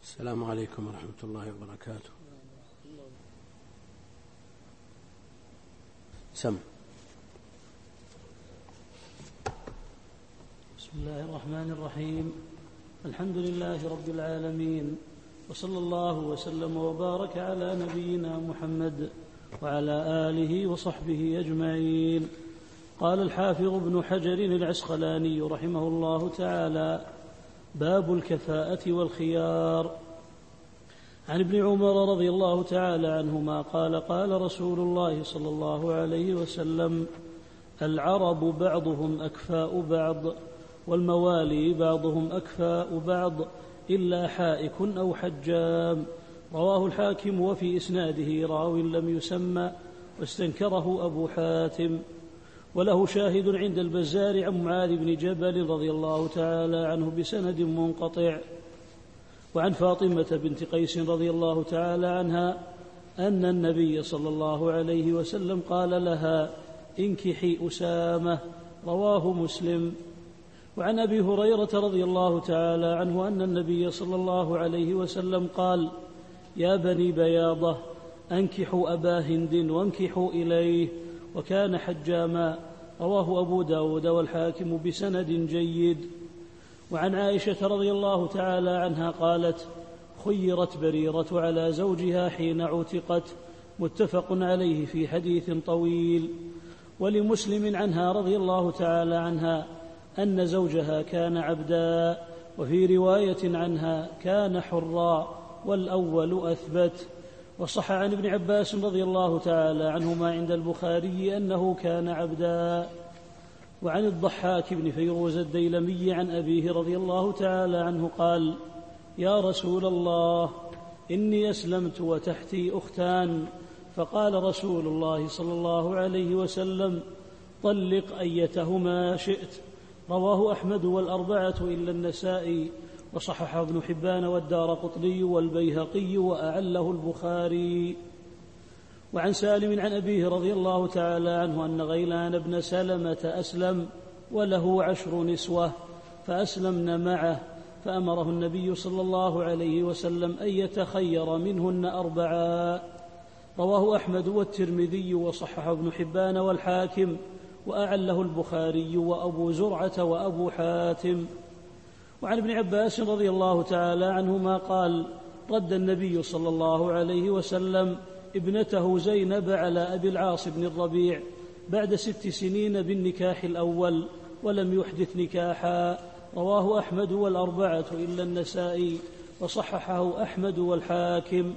السلام عليكم ورحمة الله وبركاته. سم. بسم الله الرحمن الرحيم. الحمد لله رب العالمين، وصلى الله وسلم وبارك على نبينا محمد وعلى آله وصحبه أجمعين. قال الحافظ ابن حجر العسقلاني رحمه الله تعالى: باب الكفاءة والخيار. عن ابن عمر رضي الله تعالى عنهما قال: قال رسول الله صلى الله عليه وسلم: العرب بعضهم أكفاء بعض، والموالي بعضهم أكفاء بعض، إلا حائك أو حجام. رواه الحاكم، وفي إسناده راو لم يسمى، واستنكره أبو حاتم. وله شاهد عند البزار عن معاذ بن جبل رضي الله تعالى عنه بسند منقطع. وعن فاطمة بنت قيس رضي الله تعالى عنها أن النبي صلى الله عليه وسلم قال لها: انكحي أسامة. رواه مسلم. وعن أبي هريرة رضي الله تعالى عنه أن النبي صلى الله عليه وسلم قال: يا بني بياضة، أنكحوا أبا هند وانكحوا إليه، وكان حجاما. رواه أبو داود والحاكم بسند جيد. وعن عائشة رضي الله تعالى عنها قالت: خيرت بريرة على زوجها حين عتقت. متفق عليه في حديث طويل. ولمسلم عنها رضي الله تعالى عنها أن زوجها كان عبدا، وفي رواية عنها كان حرا، والأول أثبت. وصح عن ابن عباس رضي الله تعالى عنهما عند البخاري أنه كان عبدا. وعن الضحاك بن فيروز الديلمي عن أبيه رضي الله تعالى عنه قال: يا رسول الله، إني أسلمت وتحتي أختان. فقال رسول الله صلى الله عليه وسلم: طلق أيتهما شئت. رواه أحمد والأربعة إلا النسائي، وصححه ابن حبان والدارقطني والبيهقي، وأعله البخاري. وعن سالم عن أبيه رضي الله تعالى عنه أن غيلان بن سلمة أسلم وله 10 نسوة، فأسلمن معه، فأمره النبي صلى الله عليه وسلم أن يتخير منهن 4. رواه أحمد والترمذي، وصححه ابن حبان والحاكم، وأعله البخاري وأبو زرعة وأبو حاتم. وعن ابن عباس رضي الله تعالى عنهما قال: رد النبي صلى الله عليه وسلم ابنته زينب على أبي العاص بن الربيع بعد 6 سنين بالنكاح الأول، ولم يحدث نكاحا. رواه أحمد والأربعة إلا النسائي، وصححه أحمد والحاكم.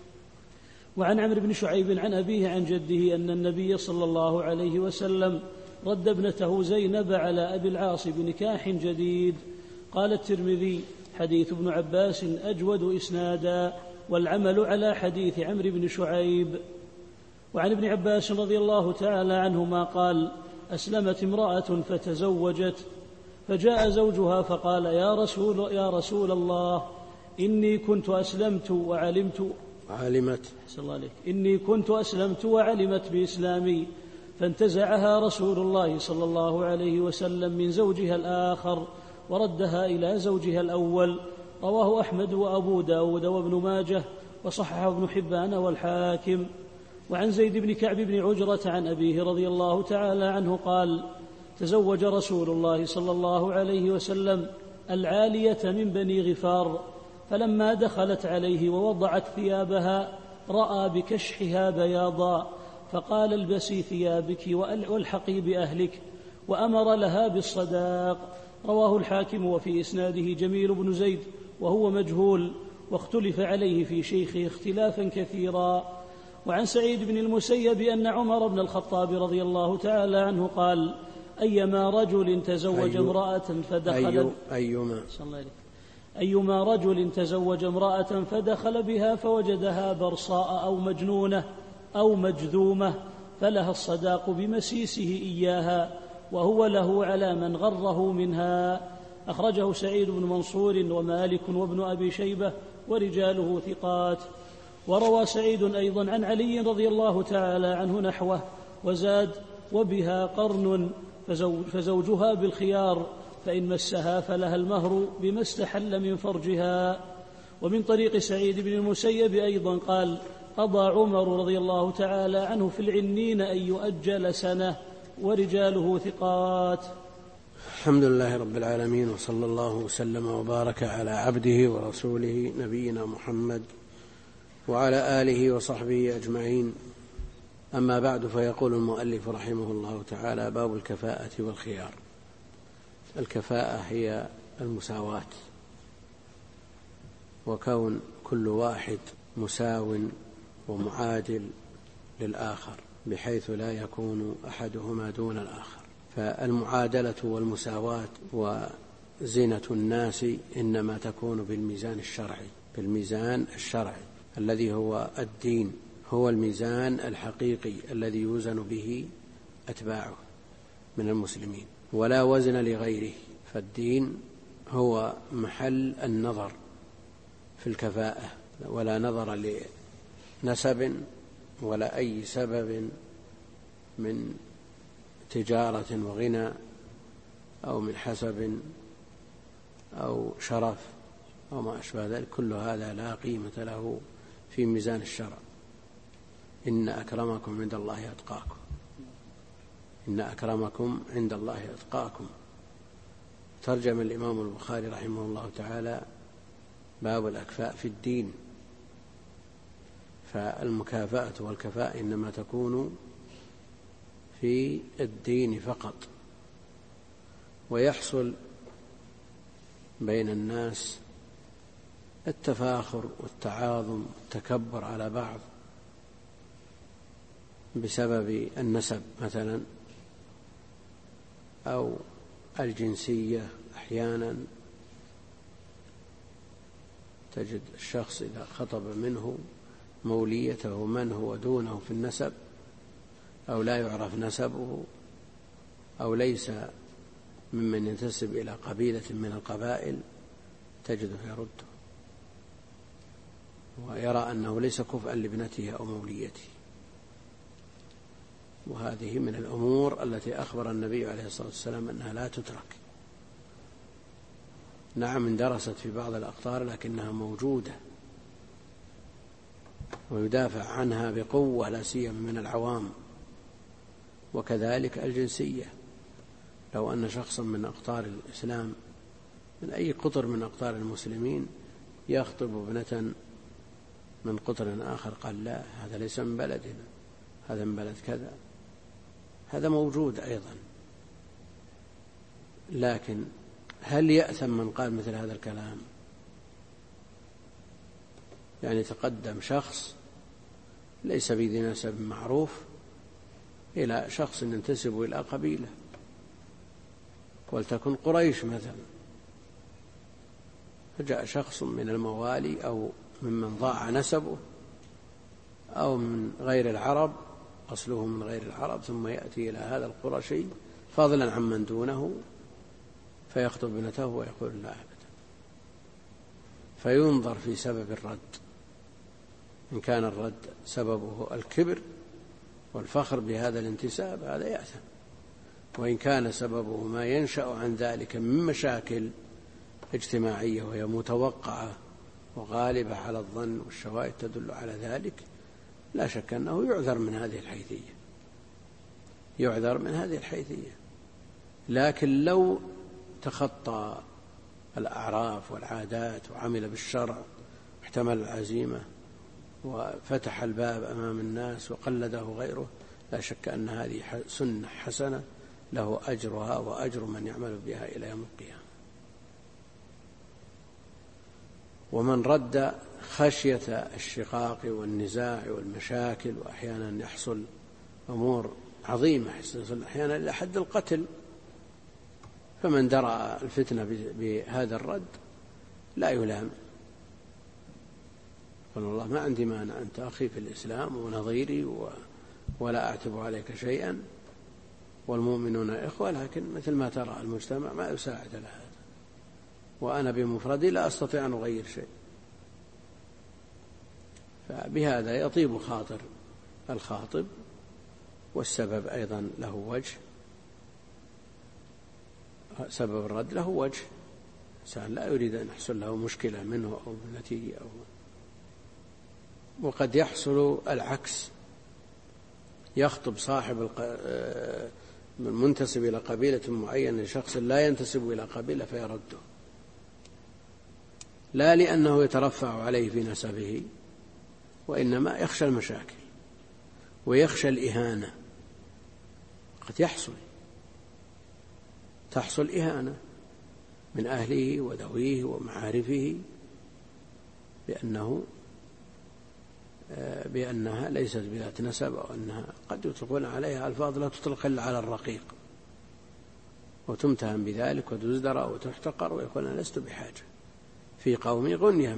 وعن عمرو بن شعيب عن أبيه عن جده أن النبي صلى الله عليه وسلم رد ابنته زينب على أبي العاص بنكاح جديد. قال الترمذي: حديث ابن عباس أجود إسنادا، والعمل على حديث عمرو بن شعيب. وعن ابن عباس رضي الله تعالى عنهما قال: أسلمت امرأة فتزوجت، فجاء زوجها فقال: يا رسول الله، إني كنت أسلمت وعلمت بإسلامي. فانتزعها رسول الله صلى الله عليه وسلم من زوجها الآخر وردها إلى زوجها الأول. رواه أحمد وأبو داود وابن ماجه، وصححه ابن حبان والحاكم. وعن زيد بن كعب بن عجرة عن أبيه رضي الله تعالى عنه قال: تزوج رسول الله صلى الله عليه وسلم العالية من بني غفار، فلما دخلت عليه ووضعت ثيابها رأى بكشحها بياضا، فقال: البسي ثيابك والحقي بأهلك، وأمر لها بالصداق. رواه الحاكم، وفي إسناده جميل بن زيد وهو مجهول، واختلف عليه في شيخه اختلافا كثيرا. وعن سعيد بن المسيب أن عمر بن الخطاب رضي الله تعالى عنه قال: أيما رجل تزوج امرأة فدخل بها فوجدها برصاء أو مجنونة أو مجذومة، فلها الصداق بمسيسه إياها، وهو له على من غره منها. أخرجه سعيد بن منصور ومالك وابن أبي شيبة، ورجاله ثقات. وروى سعيد أيضا عن علي رضي الله تعالى عنه نحوه، وزاد: وبها قرن، فزوجها بالخيار، فإن مسها فلها المهر بما استحل من فرجها. ومن طريق سعيد بن المسيب أيضا قال: قضى عمر رضي الله تعالى عنه في العنين أن يؤجل سنة، ورجاله ثقات. الحمد لله رب العالمين، وصلى الله وسلم وبارك على عبده ورسوله نبينا محمد وعلى آله وصحبه أجمعين. أما بعد، فيقول المؤلف رحمه الله تعالى: باب الكفاءة والخيار. الكفاءة هي المساواة، وكون كل واحد مساو ومعادل للآخر بحيث لا يكون أحدهما دون الآخر. فالمعادلة والمساواة وزينة الناس إنما تكون بالميزان الشرعي الذي هو الدين، هو الميزان الحقيقي الذي يوزن به أتباعه من المسلمين، ولا وزن لغيره. فالدين هو محل النظر في الكفاءة، ولا نظر لنسب ولا أي سبب من تجارة وغنى أو من حسب أو شرف أو ما أشبه ذلك. كل هذا لا قيمة له في ميزان الشرع. إن أكرمكم عند الله أتقاكم، إن أكرمكم عند الله أتقاكم. ترجم الإمام البخاري رحمه الله تعالى باب الأكفاء في الدين. فالمكافأة والكفاءة إنما تكون في الدين فقط، ويحصل بين الناس التفاخر والتعاظم والتكبر على بعض بسبب النسب مثلا أو الجنسية. أحيانا تجد الشخص إذا خطب منه موليته من هو دونه في النسب، أو لا يعرف نسبه، أو ليس ممن ينتسب إلى قبيلة من القبائل، تجده يرده ويرى أنه ليس كفءا لابنته أو موليته. وهذه من الأمور التي أخبر النبي عليه الصلاة والسلام أنها لا تترك. نعم اندرست في بعض الأقطار لكنها موجودة ويدافع عنها بقوة، لا سيما من العوام. وكذلك الجنسية، لو أن شخصا من أقطار الإسلام من أي قطر من أقطار المسلمين يخطب ابنة من قطر آخر، قال لا، هذا ليس من بلدنا، هذا من بلد كذا. هذا موجود أيضا. لكن هل يأثم من قال مثل هذا الكلام؟ يعني تقدم شخص ليس بذي نسب معروف إلى شخص ينتسب إلى قبيلة، ولتكن قريش مثلا، فجاء شخص من الموالي أو ممن ضاع نسبه أو من غير العرب، أصله من غير العرب، ثم يأتي إلى هذا القرشي فضلا عمن دونه فيخطب ابنته ويقول لا أبدا. فينظر في سبب الرد، إن كان الرد سببه الكبر والفخر بهذا الانتساب هذا يأثم، وإن كان سببه ما ينشأ عن ذلك من مشاكل اجتماعية وهي متوقعة وغالبة على الظن والشواهد تدل على ذلك، لا شك أنه يعذر من هذه الحيثية، يعذر من هذه الحيثية. لكن لو تخطى الأعراف والعادات وعمل بالشرع واحتمل العزيمة وفتح الباب أمام الناس وقلده غيره، لا شك أن هذه سنة حسنة له أجرها وأجر من يعمل بها إلى يوم القيامة. ومن رد خشية الشقاق والنزاع والمشاكل، وأحيانا يحصل أمور عظيمة، يحصل أحيانا إلى حد القتل، فمن درأ الفتنة بهذا الرد لا يلام، قال الله ما عندي مانع، أنت أخي في الإسلام ونظيري ولا أعتب عليك شيئا، والمؤمنون إخوة، لكن مثل ما ترى المجتمع ما يساعد على هذا، وأنا بمفردي لا أستطيع أن أغير شيء. فبهذا يطيب خاطر الخاطب، والسبب أيضا له وجه، سبب الرد له وجه، الإنسان لا يريد أن يحصل له مشكلة منه أو نتيجة وقد يحصل العكس، يخطب صاحب المنتسب إلى قبيلة معينة لشخص لا ينتسب إلى قبيلة فيرده، لا لأنه يترفع عليه في نسبه، وإنما يخشى المشاكل ويخشى الإهانة. قد تحصل إهانة من أهله وذويه ومعارفه بأنها ليست بذات نسب، أو أنها قد يطلقون عليها ألفاظ لا تطلق إلا على الرقيق، وتمتهم بذلك وتزدر أو تحتقر، ويقول أنا لست بحاجة في قومي غنية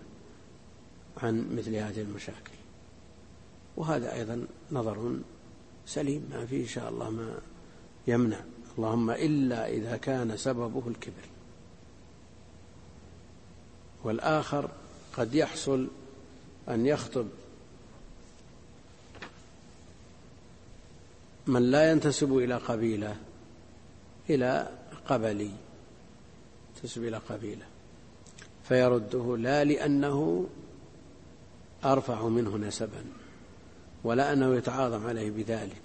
عن مثل هذه المشاكل. وهذا أيضا نظر سليم ما فيه إن شاء الله ما يمنع، اللهم إلا إذا كان سببه الكبر. والآخر قد يحصل أن يخطب من لا ينتسب إلى قبيلة إلى قبلي، ينتسب إلى قبيلة، فيرده لا لأنه أرفع منه نسبا ولا أنه يتعاظم عليه بذلك،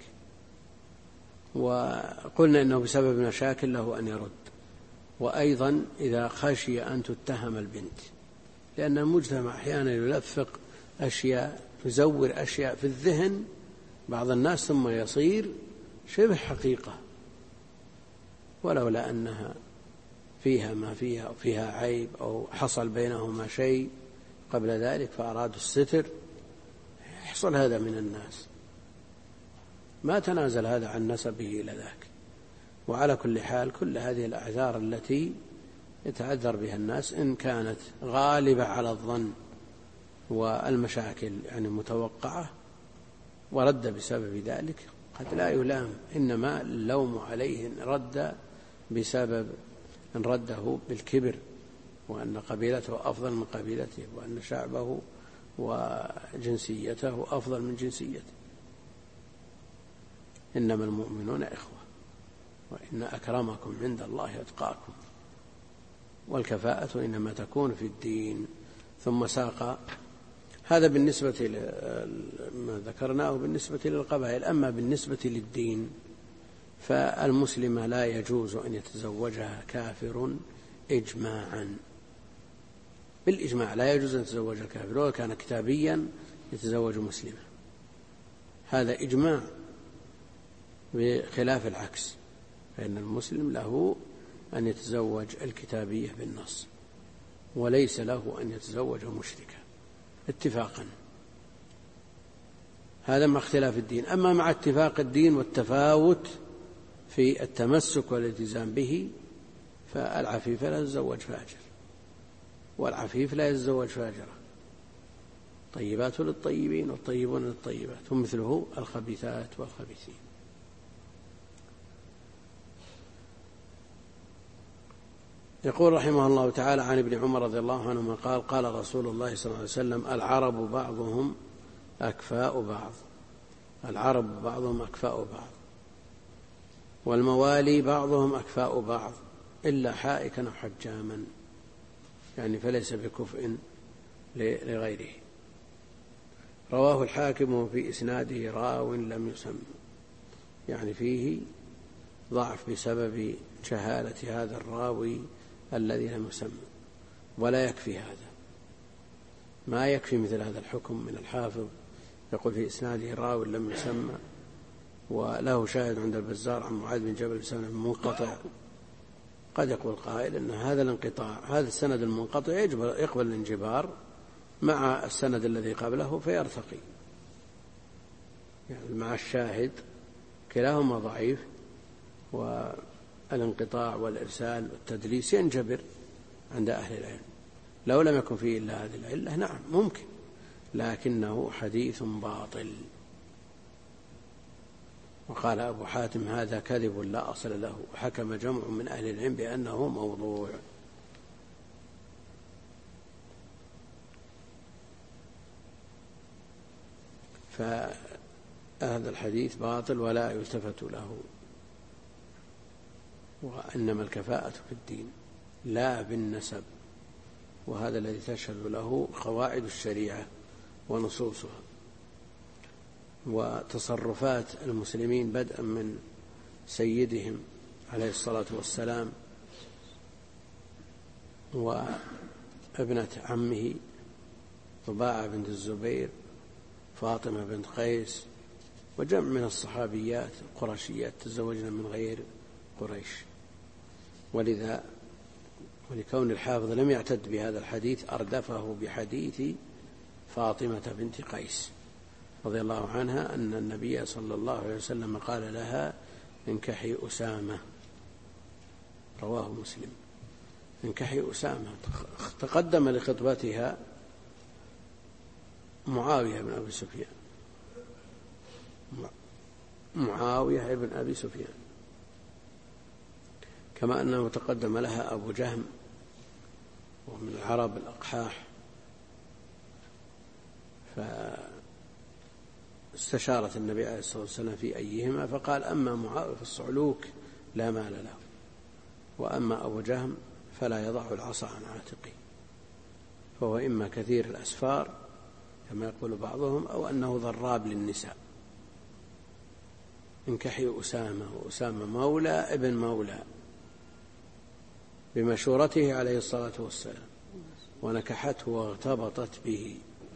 وقلنا إنه بسبب مشاكل له أن يرد. وأيضا إذا خشي أن تتهم البنت، لأن المجتمع أحيانا يلفق أشياء، يزور أشياء في الذهن بعض الناس ثم يصير شبه حقيقة، ولولا أنها فيها ما فيها أو فيها عيب أو حصل بينهما شيء قبل ذلك فأرادوا الستر، يحصل هذا من الناس، ما تنازل هذا عن نسبه إلى ذاك. وعلى كل حال كل هذه الأعذار التي يتعذر بها الناس إن كانت غالبة على الظن والمشاكل يعني متوقعة ورد بسبب ذلك قد لا يلام، إنما اللوم عليه إن رد بسبب إن رده بالكبر، وأن قبيلته أفضل من قبيلته، وأن شعبه وجنسيته أفضل من جنسيته. إنما المؤمنون إخوة وإن أكرمكم عند الله أتقاكم، والكفاءة إنما تكون في الدين. ثم ساق هذا بالنسبة ما ذكرناه بالنسبة للقبائل. أما بالنسبة للدين فالمسلمة لا يجوز أن يتزوجها كافر إجماعا، بالإجماع لا يجوز أن يتزوج الكافر، ولو كان كتابيا يتزوج مسلمة، هذا إجماع، بخلاف العكس، فإن المسلم له أن يتزوج الكتابية بالنص، وليس له أن يتزوج مشركا اتفاقا. هذا مع اختلاف الدين. أما مع اتفاق الدين والتفاوت في التمسك والالتزام به فالعفيف لا يتزوج فاجر، والعفيف لا يتزوج فاجرة. طيبات للطيبين والطيبون للطيبات، ومثله الخبيثات والخبيثين. يقول رحمه الله تعالى عن ابن عمر رضي الله عنهما قال قال رسول الله صلى الله عليه وسلم العرب بعضهم أكفاء بعض، العرب بعضهم أكفاء بعض، والموالي بعضهم أكفاء بعض إلا حائكا أو حجاما، يعني فليس بكفء لغيره. رواه الحاكم في إسناده راو لم يسم، يعني فيه ضعف بسبب جهالة هذا الراوي الذي لم يسمى، ولا يكفي هذا، ما يكفي مثل هذا الحكم من الحافظ يقول في إسناده راو لم يسمى، وله شاهد عند البزار عن معاذ بن جبل بسند منقطع. قد يقول قائل أن هذا الانقطاع، هذا السند المنقطع يقبل الانجبار مع السند الذي قبله فيرتقي، يعني مع الشاهد كلاهما ضعيف، والانقطاع والإرسال والتدليس ينجبر عند أهل العلم. لو لم يكن فيه إلا هذه العلة نعم ممكن، لكنه حديث باطل. وقال أبو حاتم هذا كذب لا أصل له، وحكم جمع من أهل العلم بأنه موضوع. فهذا الحديث باطل ولا يلتفت له، وإنما الكفاءة في الدين لا بالنسب، وهذا الذي تشهد له قواعد الشريعة ونصوصها وتصرفات المسلمين بدءا من سيدهم عليه الصلاة والسلام وابنة عمه طباعة بنت الزبير فاطمة بنت قيس وجمع من الصحابيات القرشيات تزوجن من غير قريش. ولكون الحافظ لم يعتد بهذا الحديث أردفه بحديث فاطمة بنت قيس رضي الله عنها أن النبي صلى الله عليه وسلم قال لها انكحي أسامة، رواه مسلم. انكحي أسامة. تقدم لخطبتها معاوية بن أبي سفيان، معاوية بن أبي سفيان، كما أنه تقدم لها أبو جهم ومن العرب الأقحاح، فاستشارت النبي عليه الصلاة والسلام في أيهما فقال أما معاوية فالصعلوك لا مال له، وأما أبو جهم فلا يضع العصا عن عاتقه، فهو إما كثير الأسفار كما يقول بعضهم أو أنه ضراب للنساء. انكحي أسامة، وأسامة مولى ابن مولى بمشورته عليه الصلاة والسلام، ونكحته واغتبطت به.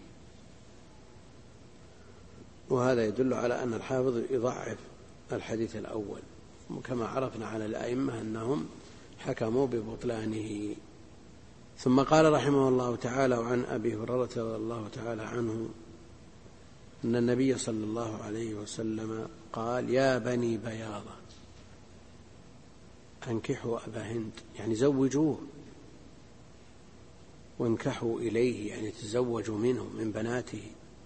وهذا يدل على أن الحافظ يضعف الحديث الأول، كما عرفنا على الأئمة أنهم حكموا ببطلانه. ثم قال رحمه الله تعالى: وعن أبي هريرة رضي الله تعالى عنه أن النبي صلى الله عليه وسلم قال: يا بني بياضة أنكحوا أبا هند، يعني زوجوه، وانكحوا إليه يعني تزوجوا منه من بناته،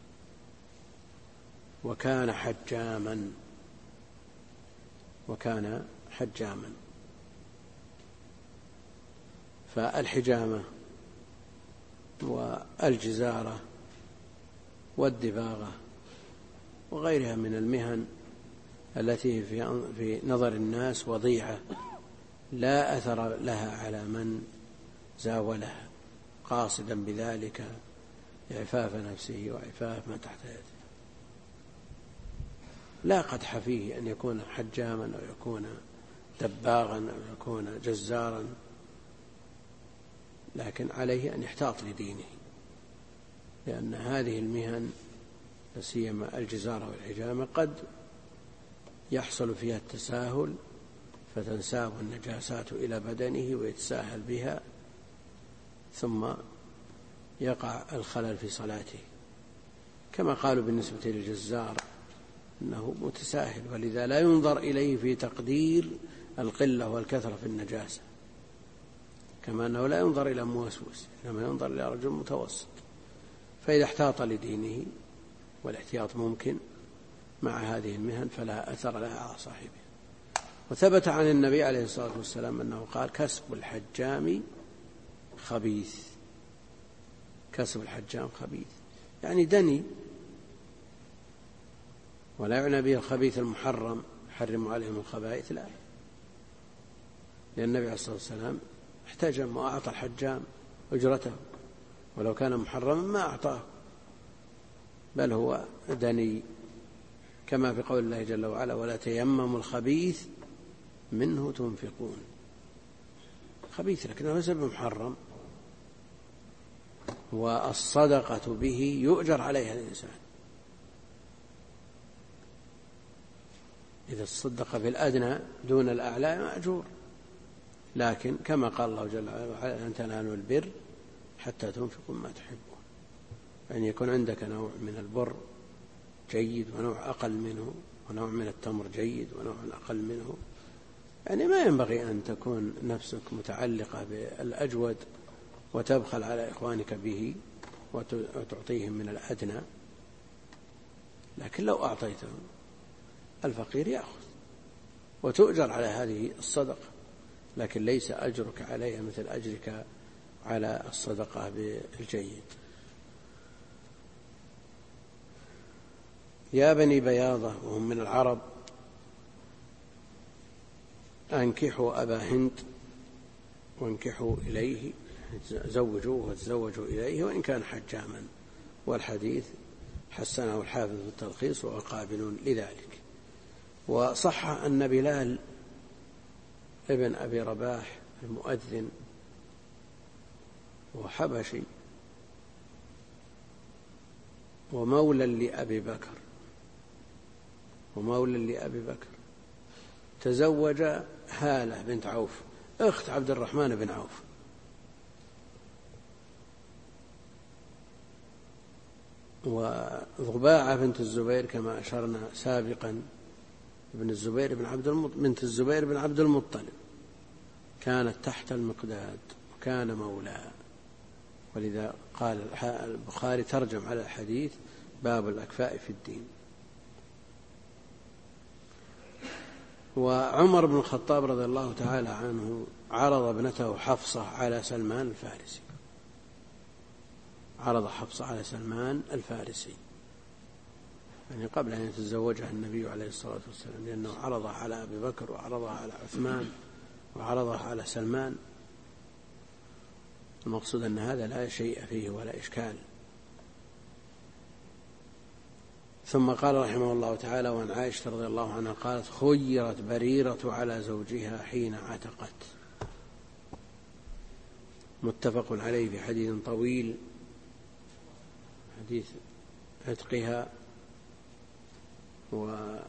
وكان حجاما. فالحجامة والجزارة والدباغة وغيرها من المهن التي في نظر الناس وضيعة لا أثر لها على من زاولها قاصدا بذلك إعفاف نفسه وإعفاف ما تحت يده. لا قدح فيه أن يكون حجاما أو يكون دباغا أو يكون جزارا، لكن عليه أن يحتاط لدينه، لأن هذه المهن سيما الجزارة والحجامة قد يحصل فيها التساهل فتنساب النجاسات إلى بدنه ويتساهل بها، ثم يقع الخلل في صلاته، كما قالوا بالنسبة للجزار أنه متساهل، ولذا لا ينظر إليه في تقدير القلة والكثرة في النجاسة، كما أنه لا ينظر إلى موسوس، إنما ينظر إلى رجل متوسط. فإذا احتاط لدينه، والاحتياط ممكن مع هذه المهن، فلا أثر لها على صاحبه. وثبت عن النبي عليه الصلاة والسلام أنه قال: كسب الحجام خبيث. كسب الحجام خبيث يعني دني، ولا يعنى به الخبيث المحرم حرم عليهم الخبائث، لا، لأن النبي عليه الصلاة والسلام احتجم وأعطى الحجام أجرته، ولو كان محرما ما أعطاه، بل هو دني، كما في قول الله جل وعلا: ولا تيمموا الخبيث منه تنفقون. خبيث لكنه ليس بمحرم، والصدقة به يؤجر عليها الإنسان. إذا الصدق بالأدنى دون الأعلى مأجور، لكن كما قال الله جل وعلا: لن تنالوا البر حتى تنفقوا ما تحبون. يعني يكون عندك نوع من البر جيد ونوع أقل منه، ونوع من التمر جيد ونوع أقل منه، يعني ما ينبغي أن تكون نفسك متعلقة بالأجود وتبخل على إخوانك به وتعطيهم من الأدنى، لكن لو أعطيتهم الفقير يأخذ وتؤجر على هذه الصدقة، لكن ليس أجرك عليها مثل أجرك على الصدقة بالجيد. يا بني بياضة، وهم من العرب، أنكحوا أبا هند وانكحوا إليه، زوجوه وتزوجوا إليه وإن كان حجاما، والحديث حسنه الحافظ في التلخيص وهو قابل لذلك. وصح أن بلال ابن أبي رباح المؤذن وحبشي ومولى لأبي بكر تزوج هالة بنت عوف أخت عبد الرحمن بن عوف، وضباعة بنت الزبير كما أشرنا سابقا بنت الزبير بن عبد المطلب كانت تحت المقداد وكان مولى، ولذا قال البخاري ترجم على الحديث باب الأكفاء في الدين. وعمر بن الخطاب رضي الله تعالى عنه عرض ابنته حفصة على سلمان الفارسي، عرض حفصة على سلمان الفارسي يعني قبل أن يتزوجها النبي عليه الصلاة والسلام، لأنه عرضها على أبي بكر وعرضها على عثمان وعرضها على سلمان. المقصود أن هذا لا شيء فيه ولا إشكال. ثم قال رحمه الله تعالى: وعن عائشة رضي الله عنها قالت: خيرت بريرة على زوجها حين عتقت. متفق عليه في حديث طويل، حديث عتقها. ولما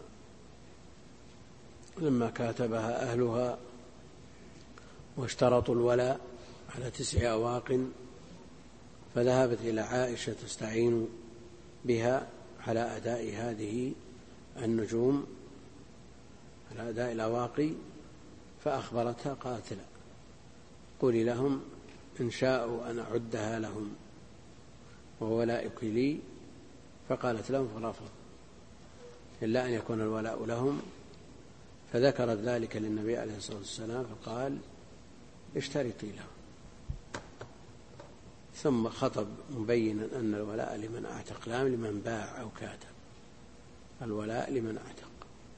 كاتبها أهلها واشترطوا الولاء على 9 أواق، فذهبت إلى عائشة تستعين بها على أداء هذه النجوم، على أداء الأواقي، فأخبرتها قالت: لا، قولي لهم إن شاءوا أن أعدها لهم وولائك لي. فقالت لهم فرفض إلا أن يكون الولاء لهم، فذكرت ذلك للنبي عليه الصلاة والسلام فقال: اشترطي له. ثم خطب مبينا أن الولاء لمن أعتق لا لمن باع أو كاتب، الولاء لمن أعتق.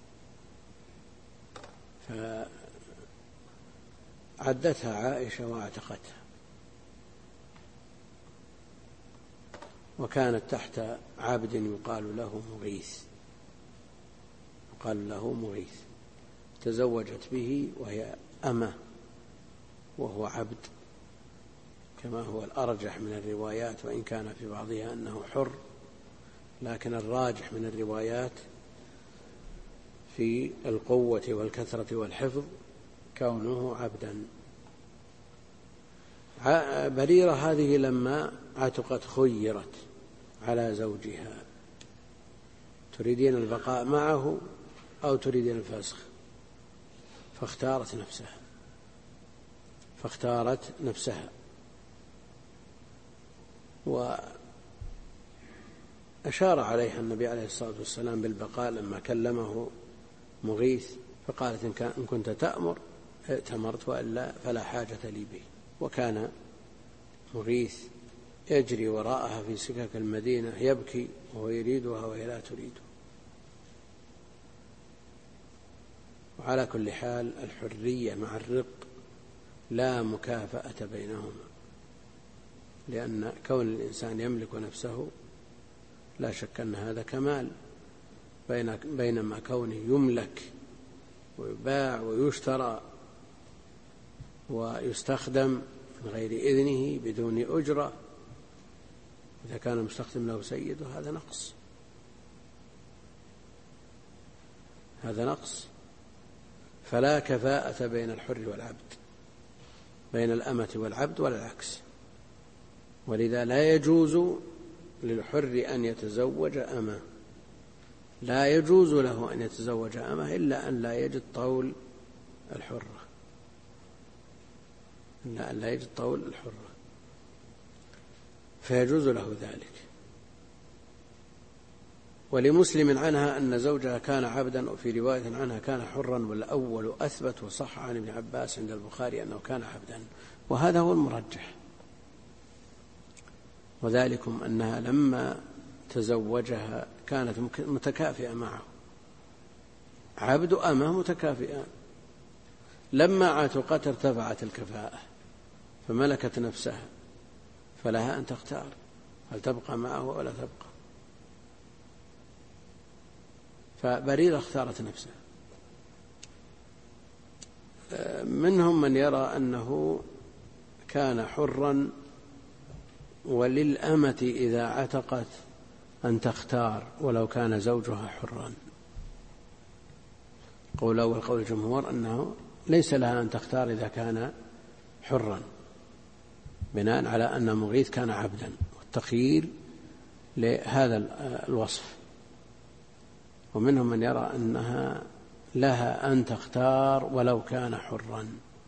فعدتها عائشة واعتقتها، وكانت تحت عبد يقال له مغيث، تزوجت به وهي أمة وهو عبد، كما هو الأرجح من الروايات، وإن كان في بعضها أنه حر، لكن الراجح من الروايات في القوة والكثرة والحفظ كونه عبدا. بريرة هذه لما عتقت خيرت على زوجها: تريدين البقاء معه أو تريدين الفسخ؟ فاختارت نفسها. وأشار عليها النبي عليه الصلاة والسلام بالبقاء لما كلمه مغيث، فقالت: إن كنت تأمر ائتمرت، وإلا فلا حاجة لي به. وكان مغيث يجري وراءها في سكك المدينة يبكي وهو يريدها وهي لا تريده. وعلى كل حال الحرية مع الرق لا مكافأة بينهما، لأن كون الإنسان يملك نفسه لا شك أن هذا كمال، بينما كونه يملك ويباع ويشترى ويستخدم من غير إذنه بدون أجرة، إذا كان المستخدم له سيده هذا نقص. فلا كفاءة بين الحر والعبد، بين الأمة والعبد ولا العكس. ولذا لا يجوز للحر أن يتزوج أمة، لا يجوز له أن يتزوج أمة إلا أن لا يجد طول الحرة، فيجوز له ذلك. ولمسلم عنها أن زوجها كان عبدا، وفي رواية عنها كان حرا، والأول أثبت، وصح عن ابن عباس عند البخاري أنه كان عبدا، وهذا هو المرجح. وذلكم أنها لما تزوجها كانت متكافئة معه، عبد أمه متكافئان. لما عتقت ارتفعت الكفاءة، فملكت نفسها فلها أن تختار هل تبقى معه ولا تبقى. فبريرة اختارت نفسها. منهم من يرى أنه كان حرا، وللأمة إذا عتقت أن تختار ولو كان زوجها حرا. قول أول قول الجمهور أنه ليس لها أن تختار إذا كان حرا، بناء على أن مغيث كان عبدا، والتخيير لهذا الوصف. ومنهم من يرى أنها لها أن تختار ولو كان حرا،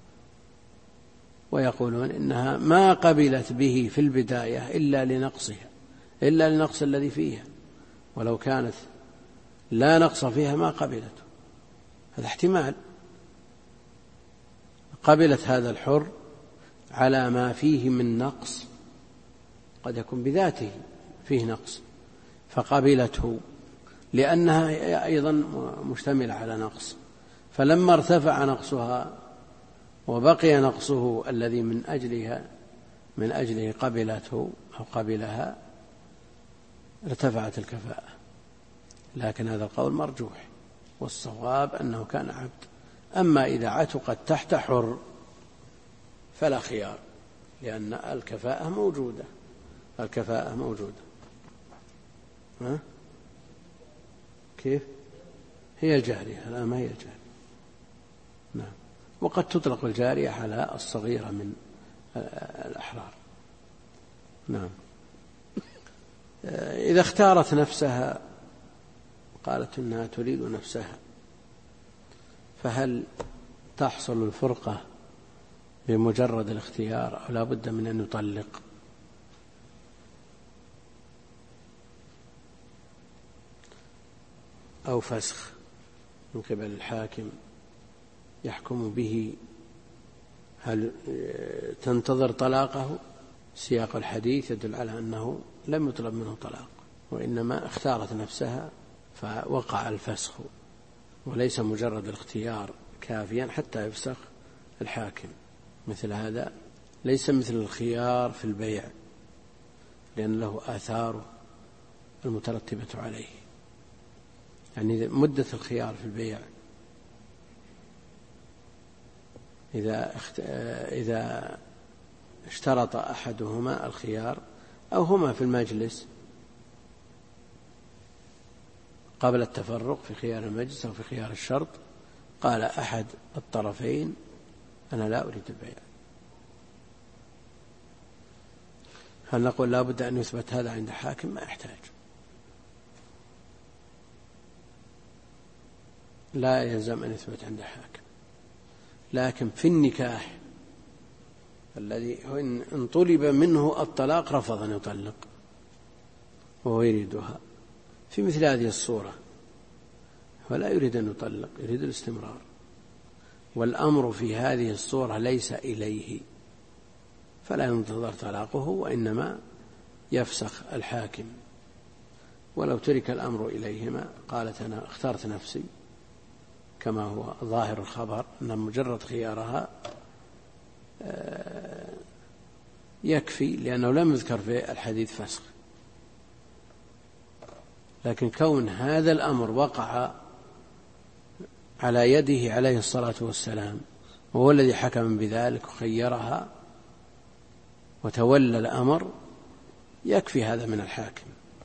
ويقولون إنها ما قبلت به في البداية إلا لنقصها، إلا لنقص الذي فيها، ولو كانت لا نقص فيها ما قبلته. هذا احتمال، قبلت هذا الحر على ما فيه من نقص، قد يكون بذاته فيه نقص فقبلته لأنها أيضا مشتملة على نقص، فلما ارتفع نقصها وبقي نقصه الذي من أجله قبلته أو قبلها ارتفعت الكفاءة. لكن هذا القول مرجوح، والصواب أنه كان عبد. أما إذا عتقت تحت حر فلا خيار، لأن الكفاءة موجودة. الكفاءة موجودة. ها؟ كيف؟ هي الجارية، لا ما هي الجارية. نعم. وقد تطلق الجارية على الصغيرة من الأحرار. نعم. إذا اختارت نفسها قالت إنها تريد نفسها، فهل تحصل الفرقة بمجرد الاختيار أو لا بد من أن يطلق؟ أو فسخ من قبل الحاكم يحكم به؟ هل تنتظر طلاقه؟ سياق الحديث يدل على أنه لم يطلب منه طلاق، وإنما اختارت نفسها فوقع الفسخ، وليس مجرد الاختيار كافيا حتى يفسخ الحاكم. مثل هذا ليس مثل الخيار في البيع، لأن له آثاره المترتبة عليه. يعني مدة الخيار في البيع إذا اشترط أحدهما الخيار أو هما في المجلس قبل التفرق في خيار المجلس أو في خيار الشرط، قال أحد الطرفين أنا لا أريد البيع، هل نقول لا بد أن يثبت هذا عند حاكم؟ ما يحتاج، لا يلزم أن يثبت عند حاكم. لكن في النكاح الذي إن طلب منه الطلاق رفض أن يطلق وهو يريدها، في مثل هذه الصورة ولا يريد أن يطلق، يريد الاستمرار، والأمر في هذه الصورة ليس إليه، فلا ينتظر طلاقه وإنما يفسخ الحاكم. ولو ترك الأمر إليهما قالت أنا اخترت نفسي كما هو ظاهر الخبر أن مجرد خيارها يكفي، لأنه لم يذكر في الحديث فسخ. لكن كون هذا الأمر وقع على يده عليه الصلاة والسلام وهو الذي حكم بذلك وخيرها وتولى الأمر، يكفي هذا من الحاكم.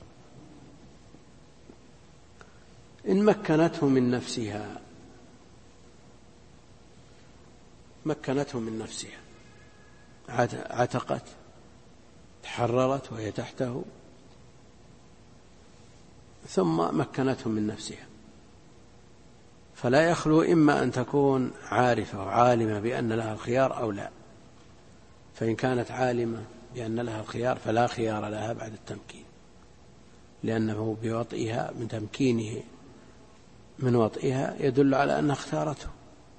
إن مكنته من نفسها عتقت تحررت وهي تحته، ثم مكنته من نفسها، فلا يخلو إما أن تكون عارفة وعالمة بأن لها الخيار أو لا. فإن كانت عالمة بأن لها الخيار فلا خيار لها بعد التمكين، لأنه بوطئها من تمكينه من وطئها يدل على أنها اختارته،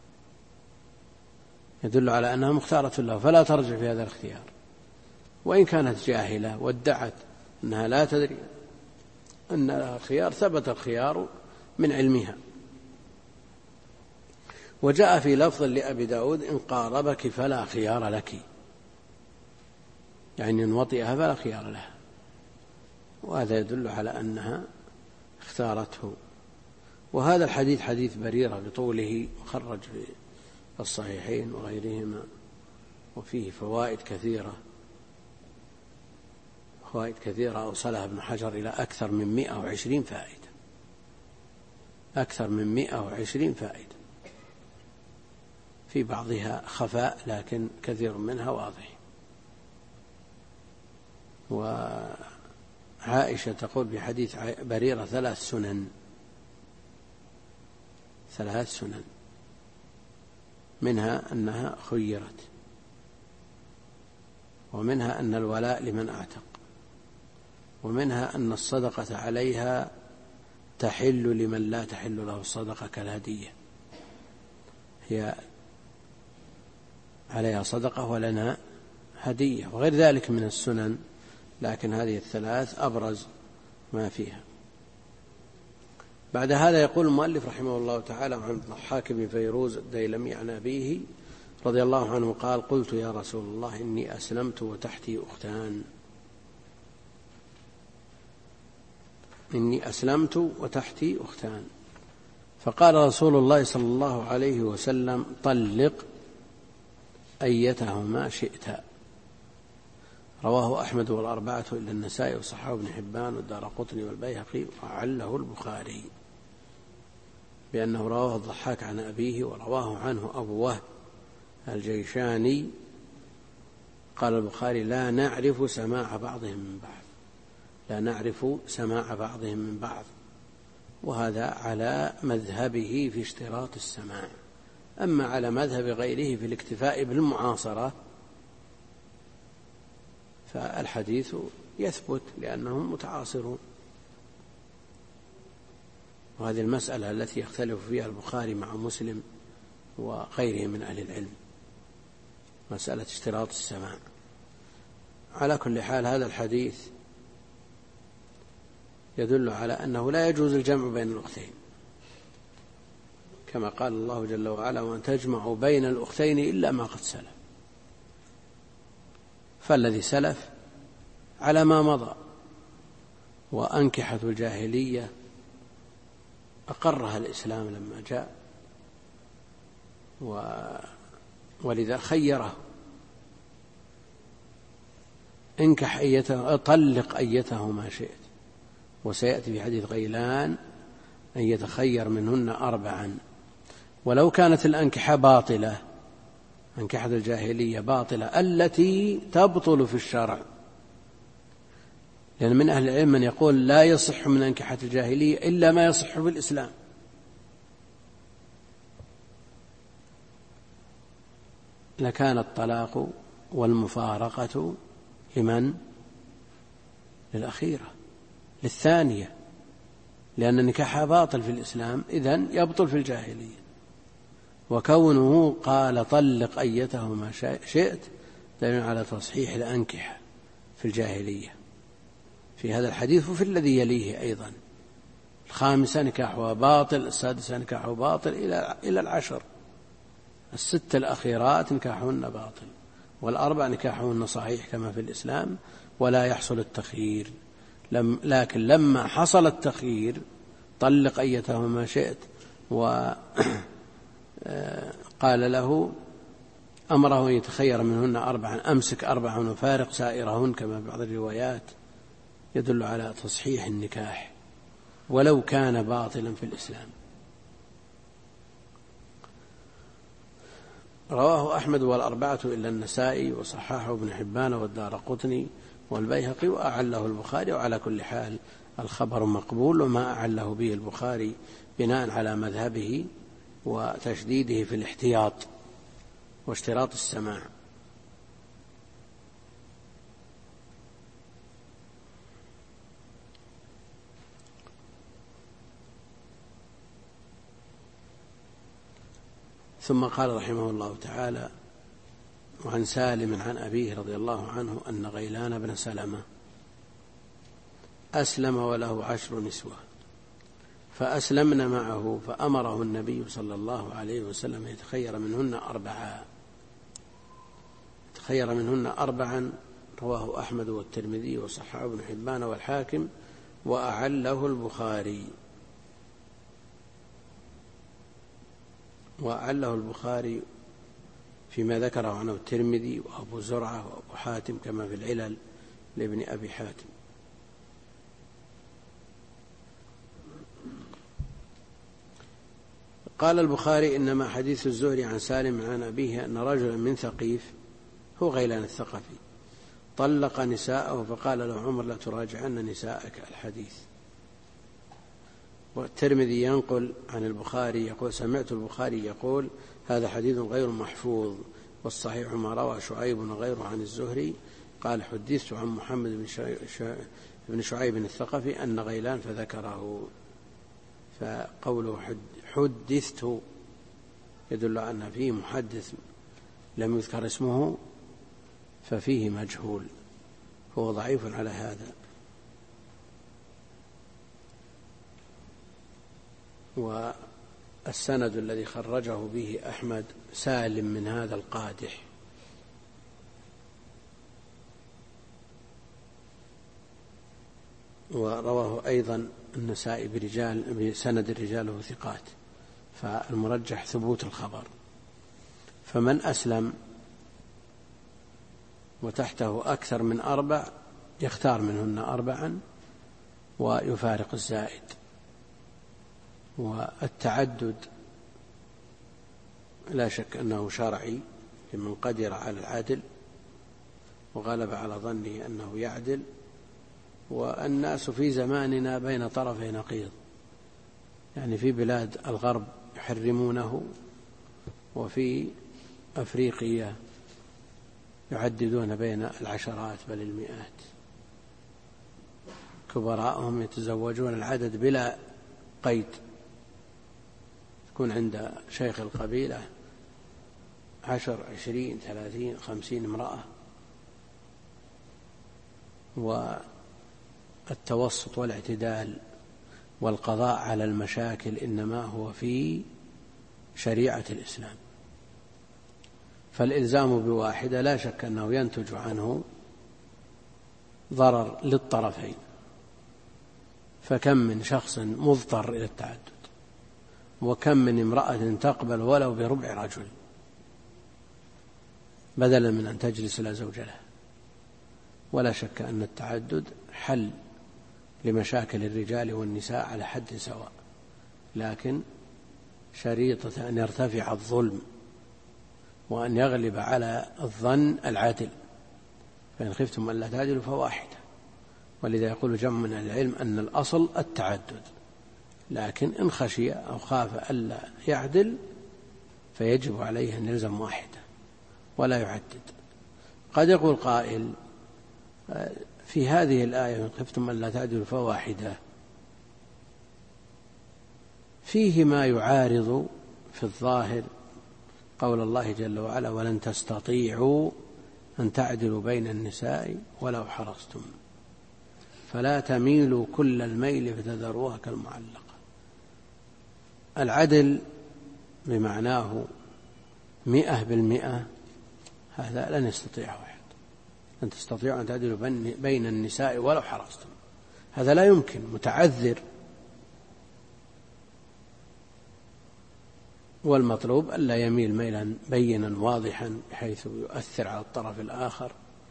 يدل على أنها مختارة له، فلا ترجع في هذا الاختيار. وإن كانت جاهلة وادعت أنها لا تدري أن لها الخيار ثبت الخيار من علمها. وجاء في لفظ لأبي داود إن قاربك فلا خيار لك، يعني إن وطئها فلا خيار لها، وهذا يدل على أنها اختارته. وهذا الحديث حديث بريرة بطوله، مخرج في الصحيحين وغيرهما، وفيه فوائد كثيرة أوصلها ابن حجر إلى أكثر من 120 فائدة، أكثر من 120 فائدة، في بعضها خفاء لكن كثير منها واضح. وعائشة تقول في حديث بريرة 3 سنن، منها أنها خيرت، ومنها أن الولاء لمن أعتق، ومنها أن الصدقة عليها تحل لمن لا تحل له الصدقة كالهدية، هي عليها صدقة ولنا هدية، وغير ذلك من السنن، لكن هذه ال3 أبرز ما فيها. بعد هذا يقول المؤلف رحمه الله تعالى عن الضحاك بن فيروز الديلمي عن أبيه رضي الله عنه قال: قلت يا رسول الله إني أسلمت وتحتي أختان، فقال رسول الله صلى الله عليه وسلم: طلق أيتهما شئت. رواه أحمد والأربعة إلا النسائي وصححه ابن حبان والدارقطني والبيهقي وعله البخاري، بأنه رواه الضحاك عن أبيه ورواه عنه أبو وهب الجيشاني. قال البخاري: لا نعرف سماع بعضهم من بعض، وهذا على مذهبه في اشتراط السماع. أما على مذهب غيره في الاكتفاء بالمعاصرة فالحديث يثبت لأنهم متعاصرون. وهذه المسألة التي يختلف فيها البخاري مع مسلم وغيره من أهل العلم، مسألة اشتراط السماع. على كل حال هذا الحديث يدل على أنه لا يجوز الجمع بين الأختين، كما قال الله جل وعلا: وأن تجمعوا بين الأختين إلا ما قد سلف. فالذي سلف على ما مضى، وأنكحة الجاهلية أقرها الإسلام لما جاء، ولذا خيره: انكح طلق أيتهما شئت. وسيأتي في حديث غيلان أن يتخير منهن 4، ولو كانت الأنكحة باطلة، أنكحة الجاهلية باطلة التي تبطل في الشرع، لأن من أهل العلم من يقول لا يصح من أنكحة الجاهلية إلا ما يصح في الإسلام، لكان الطلاق والمفارقة لمن؟ للأخيرة، للثانية، لأن نكاحها باطل في الإسلام، إذن يبطل في الجاهلية. وكونه قال طلق أيتهما شئت دليل على تصحيح الأنكحة في الجاهلية في هذا الحديث، وفي الذي يليه أيضا: 5 نكاحها باطل، 6 نكاحها باطل إلى 10، 6 الأخيرات نكاحهن باطل، وال4 نكاحهن صحيح كما في الإسلام، ولا يحصل التخيير. لكن لما حصل التخيير طلق أيتهما شئت، وقال له أمره أن يتخير منهن 4، أمسك 4 وفارق سائرهن كما في بعض الروايات، يدل على تصحيح النكاح ولو كان باطلا في الإسلام. رواه أحمد والأربعة إلا النسائي وصححه ابن حبان والدارقطني والبيهقي وأعله البخاري. وعلى كل حال الخبر مقبول، وما أعله به البخاري بناء على مذهبه وتشديده في الاحتياط واشتراط السماع. ثم قال رحمه الله تعالى: وعن سالم عن أبيه رضي الله عنه أن غيلان بن سلمة أسلم وله 10 نسوة، فأسلمن معه، فأمره النبي صلى الله عليه وسلم يتخير منهن 4، رواه أحمد والترمذي وصححه ابن حبان والحاكم وأعله البخاري. وأعله البخاري فيما ذكره عنه الترمذي وأبو زرعة وأبو حاتم كما في العلل لابن أبي حاتم. قال البخاري: إنما حديث الزهري عن سالم عن أبيه أن رجلا من ثقيف هو غيلان الثقفي طلق نساءه فقال له عمر: لا تراجعن نساءك الحديث. والترمذي ينقل عن البخاري يقول: سمعت البخاري يقول: هذا حديث غير محفوظ، والصحيح ما روى شعيب وغيره عن الزهري قال: حدثت عن محمد بن شعيب الثقفي أن غيلان فذكره. فقوله حدثت يدل على أن فيه محدث لم يذكر اسمه، ففيه مجهول، هو ضعيف على هذا. والسند الذي خرجه به أحمد سالم من هذا القادح. ورواه أيضا النسائي بسند رجاله ثقات، فالمرجح ثبوت الخبر. فمن أسلم وتحته أكثر من 4 يختار منهن 4 ويفارق الزائد. والتعدد لا شك أنه شرعي لمن قدر على العدل وغلب على ظنه أنه يعدل. والناس في زماننا بين طرفي نقيض، يعني في بلاد الغرب يحرمونه، وفي أفريقيا يعددون بين العشرات بل المئات. كبراءهم يتزوجون العدد بلا قيد، يكون عند شيخ القبيلة 10 20 30 50 امرأة. والتوسط والاعتدال والقضاء على المشاكل إنما هو في شريعة الإسلام. فالإلزام بواحدة لا شك أنه ينتج عنه ضرر للطرفين، فكم من شخص مضطر إلى التعدد، وكم من امرأة تقبل ولو بربع رجل بدلا من أن تجلس لا زوج لها. ولا شك أن التعدد حل لمشاكل الرجال والنساء على حد سواء، لكن شريطة أن يرتفع الظلم وأن يغلب على الظن العدل. فإن خفتم ألا تعدلوا فواحدة. ولذا يقول جمع من العلم أن الأصل التعدد، لكن إن خشي أو خاف ألا يعدل فيجب عليه أن يلزم واحدة ولا يعدد. قد يقول قائل: في هذه الآية إن خفتم ألا تعدلوا فواحدة فيه ما يعارض في الظاهر قول الله جل وعلا: ولن تستطيعوا أن تعدلوا بين النساء ولو حرصتم فلا تميلوا كل الميل فتذروها كالمعلقة. العدل بمعناه 100%، هذا لن يستطيعه أحد. لن تستطيعوا أن تعدلوا بين النساء ولو حرصتم، هذا لا يمكن، متعذر. والمطلوب ألا يميل ميلا بينا واضحا بحيث يؤثر على الطرف الآخر.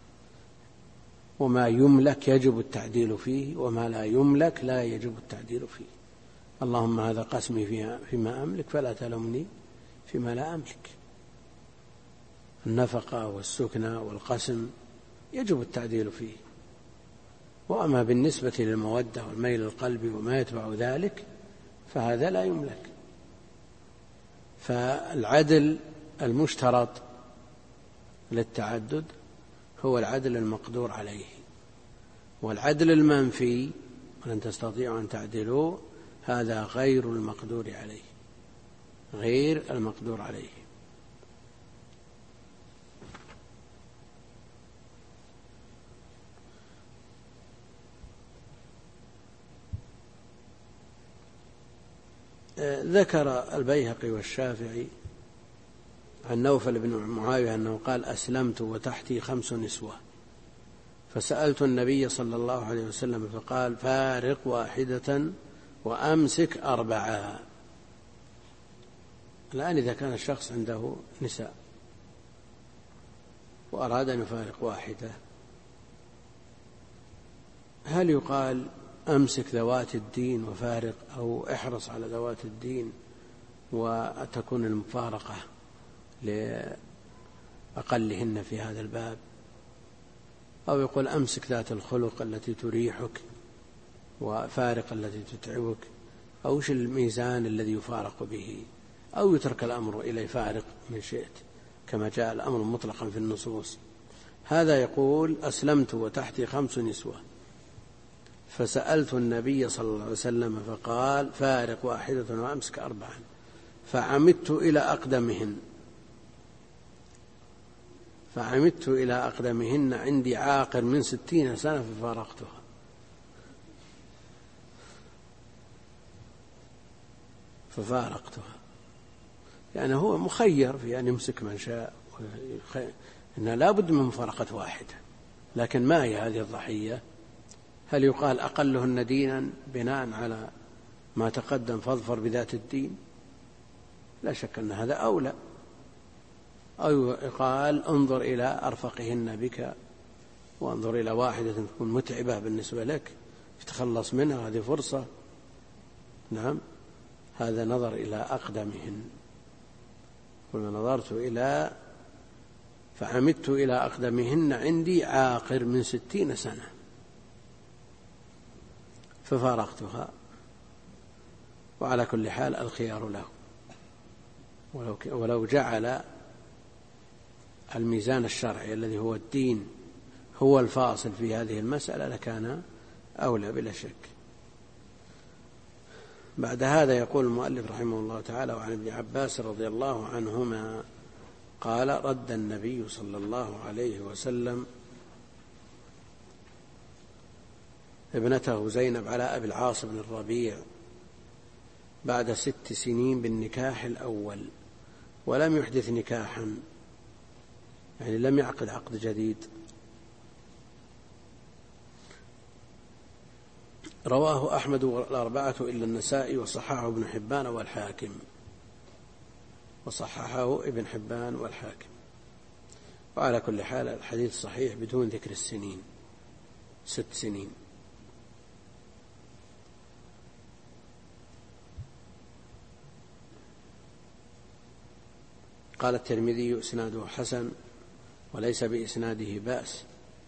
وما يملك يجب التعديل فيه، وما لا يملك لا يجب التعديل فيه. اللهم هذا قسمي فيما أملك فلا تلومني فيما لا أملك. النفقة والسكنى والقسم يجب التعديل فيه. وأما بالنسبة للمودة والميل القلبي وما يتبع ذلك فهذا لا يملك. فالعدل المشترط للتعدد هو العدل المقدور عليه، والعدل المنفي ولن تستطيعوا أن تعدلوا هذا غير المقدور عليه، غير المقدور عليه. ذكر البيهقي والشافعي عن نوفل بن معاوية أنه قال: أسلمت وتحتي 5 نسوة فسألت النبي صلى الله عليه وسلم فقال فارق واحدة وأمسك 4. الآن إذا كان الشخص عنده نساء وأراد أن يفارق واحدة، هل يقال أمسك ذوات الدين وفارق، أو احرص على ذوات الدين وتكون المفارقة لأقلهن في هذا الباب، أو يقول أمسك ذات الخلق التي تريحك وفارق التي تتعبك، أو وش الميزان الذي يفارق به، أو يترك الأمر إلى فارق من شئت كما جاء الأمر مطلقا في النصوص. هذا يقول أسلمت وتحتي 5 نسوة، فسألت النبي صلى الله عليه وسلم فقال فارق واحدة وأمسك 4، فعمدت إلى أقدمهن عندي عاقر من 60 سنة ففارقتها. يعني هو مخير في أن يمسك من شاء، إنه لا بد من مفارقة واحدة. لكن ما هي هذه الضحية؟ هل يقال أقلهن دينا بناء على ما تقدم فاظفر بذات الدين؟ لا شك أن هذا أولى. أو يقال انظر إلى أرفقهن بك، وانظر إلى واحدة تكون متعبة بالنسبة لك تتخلص منها، هذه فرصة. نعم، هذا نظر إلى أقدمهن. فعمدت إلى أقدمهن عندي عاقر من 60 سنة ففارقتها. وعلى كل حال الخيار له، ولو جعل الميزان الشرعي الذي هو الدين هو الفاصل في هذه المسألة لكان أولى بلا شك. بعد هذا يقول المؤلف رحمه الله تعالى: وعن ابن عباس رضي الله عنهما قال: رد النبي صلى الله عليه وسلم ابنته زينب على أبي العاص بن الربيع بعد 6 سنين بالنكاح الأول، ولم يحدث نكاحا، يعني لم يعقد عقد جديد. رواه أحمد والأربعة إلا النسائي، وصححه ابن حبان والحاكم. وعلى كل حال الحديث صحيح بدون ذكر السنين، 6 سنين. قال الترمذي: إسناده حسن وليس بإسناده بأس.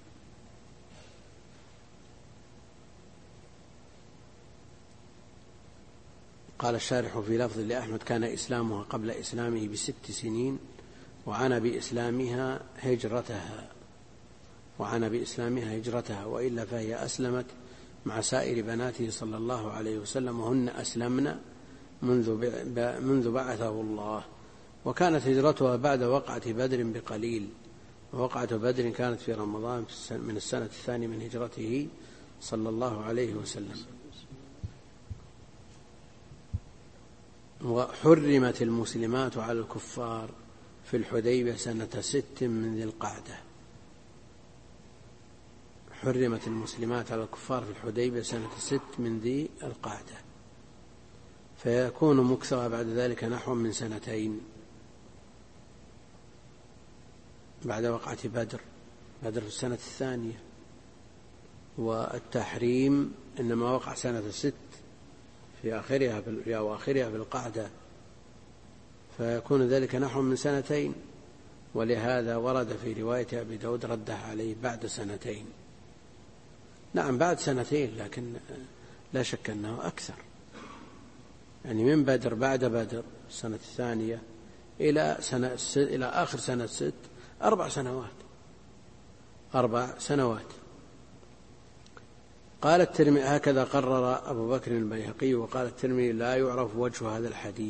قال الشارح في لفظ لأحمد: كان إسلامها قبل إسلامه ب6 سنين، وعن بإسلامها هجرتها، وإلا فهي أسلمت مع سائر بناته صلى الله عليه وسلم، وهن أسلمن منذ بعثه الله. وكانت هجرتها بعد وقعة بدر بقليل، ووقعة بدر كانت في رمضان من السنة 2 من هجرته صلى الله عليه وسلم. وحرمت المسلمات على الكفار في الحديبية سنة 6 من ذي القعدة. حرمت المسلمات على الكفار في الحديبية سنة 6 من ذي القعدة، فيكون مكثها بعد ذلك نحو من 2 بعد وقعة بدر في السنة 2، والتحريم إنما وقع سنة 6 في أواخرها في القعدة، فيكون ذلك نحو من 2. ولهذا ورد في رواية أبي داود رده عليه بعد 2. نعم بعد 2، لكن لا شك أنه أكثر، يعني من بدر، بعد بدر السنة 2 إلى آخر سنة 6 4 سنوات. قال الترمذي: هكذا قرر أبو بكر البيهقي. وقال الترمذي: لا يعرف وجه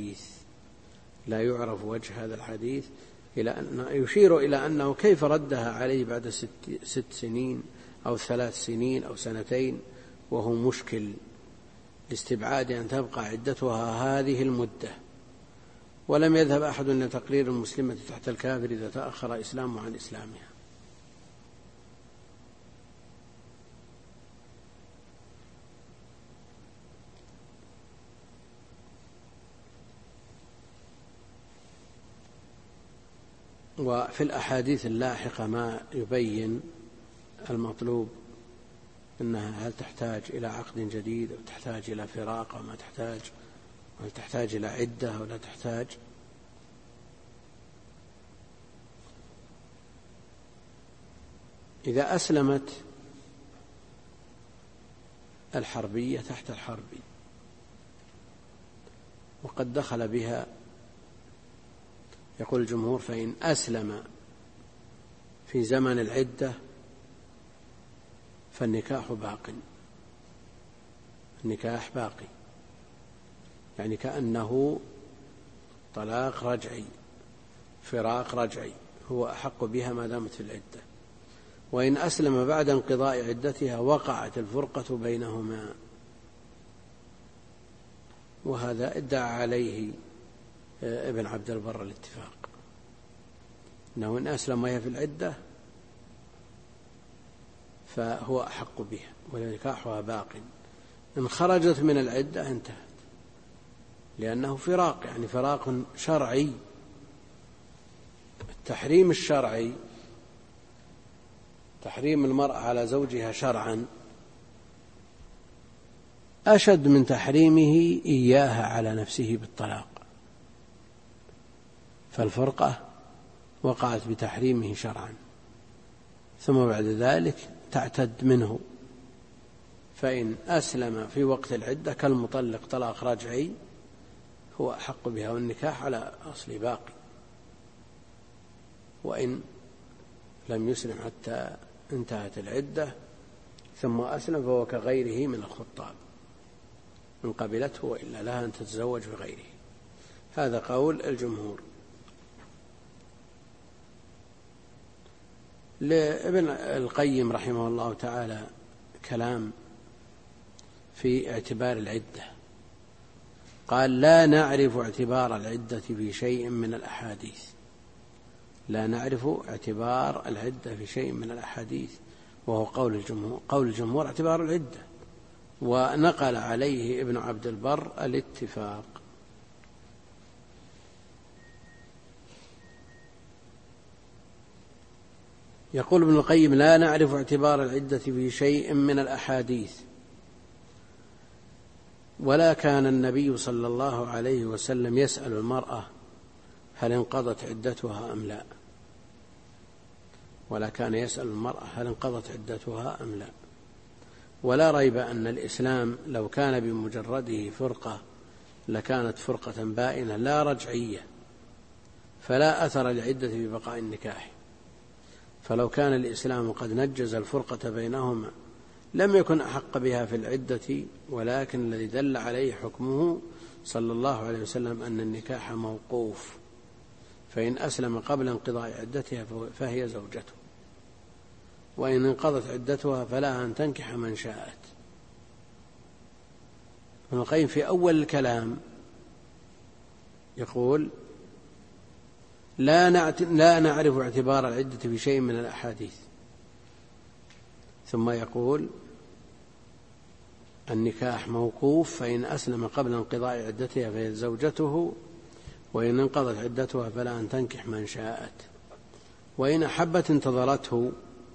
هذا الحديث إلى أن يشير إلى أنه كيف ردها عليه بعد 6 سنين أو 3 سنين أو 2، وهو مشكل لاستبعاد أن تبقى عدتها هذه المدة. ولم يذهب أحد إلى تقرير المسلمة تحت الكافر إذا تأخر إسلامه عن إسلامها. وفي الأحاديث اللاحقة ما يبين المطلوب، أنها هل تحتاج إلى عقد جديد أو تحتاج إلى فراق أو ما تحتاج، وهل تحتاج إلى عدة أو لا تحتاج. إذا أسلمت الحربية تحت الحربي وقد دخل بها، يقول الجمهور فإن أسلم في زمن العدة فالنكاح باق، النكاح باقي، يعني كأنه طلاق رجعي، فراق رجعي، هو أحق بها ما دامت في العدة. وإن أسلم بعد انقضاء عدتها وقعت الفرقة بينهما، وهذا ادعى عليه ابن عبد البر الاتفاق، أنه إن أسلم وهي في العدة فهو أحق بها ونكاحها باق، إن خرجت من العدة انتهت، لأنه فراق، يعني فراق شرعي. التحريم الشرعي، تحريم المرأة على زوجها شرعا، أشد من تحريمه إياها على نفسه بالطلاق، فالفرقة وقعت بتحريمه شرعا، ثم بعد ذلك تعتد منه. فإن أسلم في وقت العدة كالمطلق طلاق رجعي هو أحق بها، والنكاح على أصل باقي. وإن لم يسلم حتى انتهت العدة ثم أسلم فهو كغيره من الخطاب، إن قبلته وإلا لها أن تتزوج بغيره. هذا قول الجمهور. لابن القيم رحمه الله تعالى كلام في اعتبار العدة، قال لا نعرف اعتبار العدة في شيء من الأحاديث، لا نعرف اعتبار العدة في شيء من الأحاديث، وهو قول الجمهور. قول الجمهور اعتبار العدة، ونقل عليه ابن عبد البر الاتفاق. يقول ابن القيم لا نعرف اعتبار العدة في شيء من الأحاديث، ولا كان النبي صلى الله عليه وسلم يسأل المرأة هل انقضت عدتها أم لا، ولا كان يسأل المرأة هل انقضت عدتها أم لا. ولا ريب أن الإسلام لو كان بمجرده فرقة لكانت فرقة بائنة لا رجعية، فلا أثر للعدة في بقاء النكاح. فلو كان الإسلام قد نجز الفرقة بينهما لم يكن أحق بها في العدة، ولكن الذي دل عليه حكمه صلى الله عليه وسلم أن النكاح موقوف، فإن أسلم قبل انقضاء عدتها فهي زوجته، وإن انقضت عدتها فلها أن تنكح من شاءت. ابن القيم في أول الكلام يقول لا نعرف اعتبار العدة في شيء من الأحاديث، ثم يقول النكاح موقوف، فإن أسلم قبل انقضاء عدتها فهي زوجته، وإن انقضت عدتها فلا أن تنكح من شاءت، وإن أحبت انتظرته،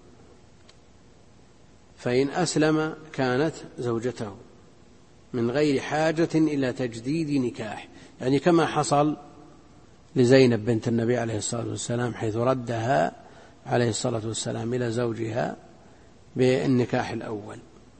فإن أسلم كانت زوجته من غير حاجة إلى تجديد نكاح، يعني كما حصل لزينب بنت النبي عليه الصلاة والسلام حيث ردها عليه الصلاة والسلام إلى زوجها بالنكاح الأول.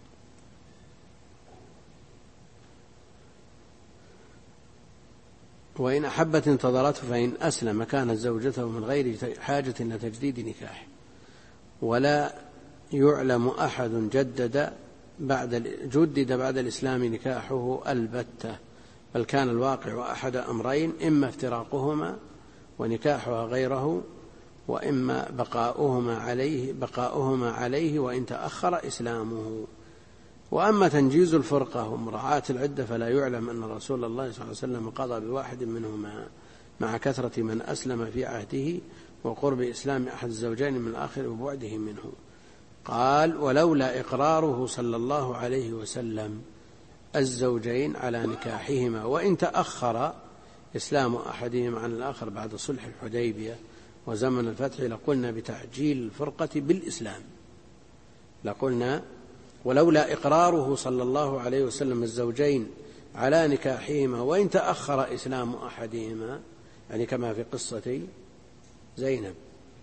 وإن أحبت انتظرته، فإن أسلم كانت زوجته من غير حاجة إلى تجديد نكاح. ولا يعلم أحد جدد بعد الإسلام نكاحه البتة، بل كان الواقع أحد أمرين: إما افتراقهما ونكاحها غيره، وإما بقاؤهما عليه وإن تأخر إسلامه. وأما تنجيز الفرقة ومراعاة العدة فلا يعلم أن رسول الله صلى الله عليه وسلم قضى بواحد منهما، مع كثرة من أسلم في عهده وقرب إسلام أحد الزوجين من الآخر وبعده منه. قال: ولولا إقراره صلى الله عليه وسلم الزوجين على نكاحهما، وإن تأخر إسلام أحدهما عن الآخر بعد صلح الحديبية وزمن الفتح لقلنا بتعجيل الفرقة بالإسلام، لقلنا ولولا إقراره صلى الله عليه وسلم الزوجين على نكاحهما وإن تأخر إسلام أحدهما، يعني كما في قصة زينب،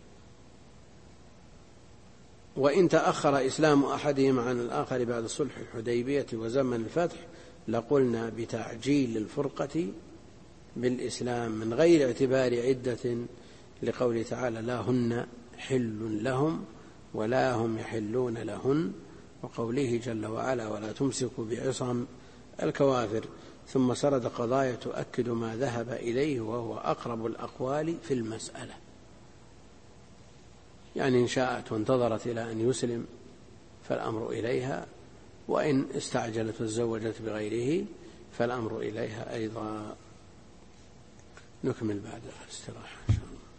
وإن تأخر إسلام أحدهما عن الآخر بعد صلح الحديبية وزمن الفتح لقلنا بتعجيل الفرقة بالإسلام من غير اعتبار عدة، لقوله تعالى لا هن حل لهم ولا هم يحلون لهن، وقوله جل وعلا ولا تمسكوا بعصم الكوافر. ثم سرد قضايا تؤكد ما ذهب إليه وهو أقرب الأقوال في المسألة، يعني إن شاءت وانتظرت إلى أن يسلم فالأمر إليها، وإن استعجلت وتزوجت بغيره فالأمر إليها أيضا. نكمل بعد الاستراحة إن شاء الله.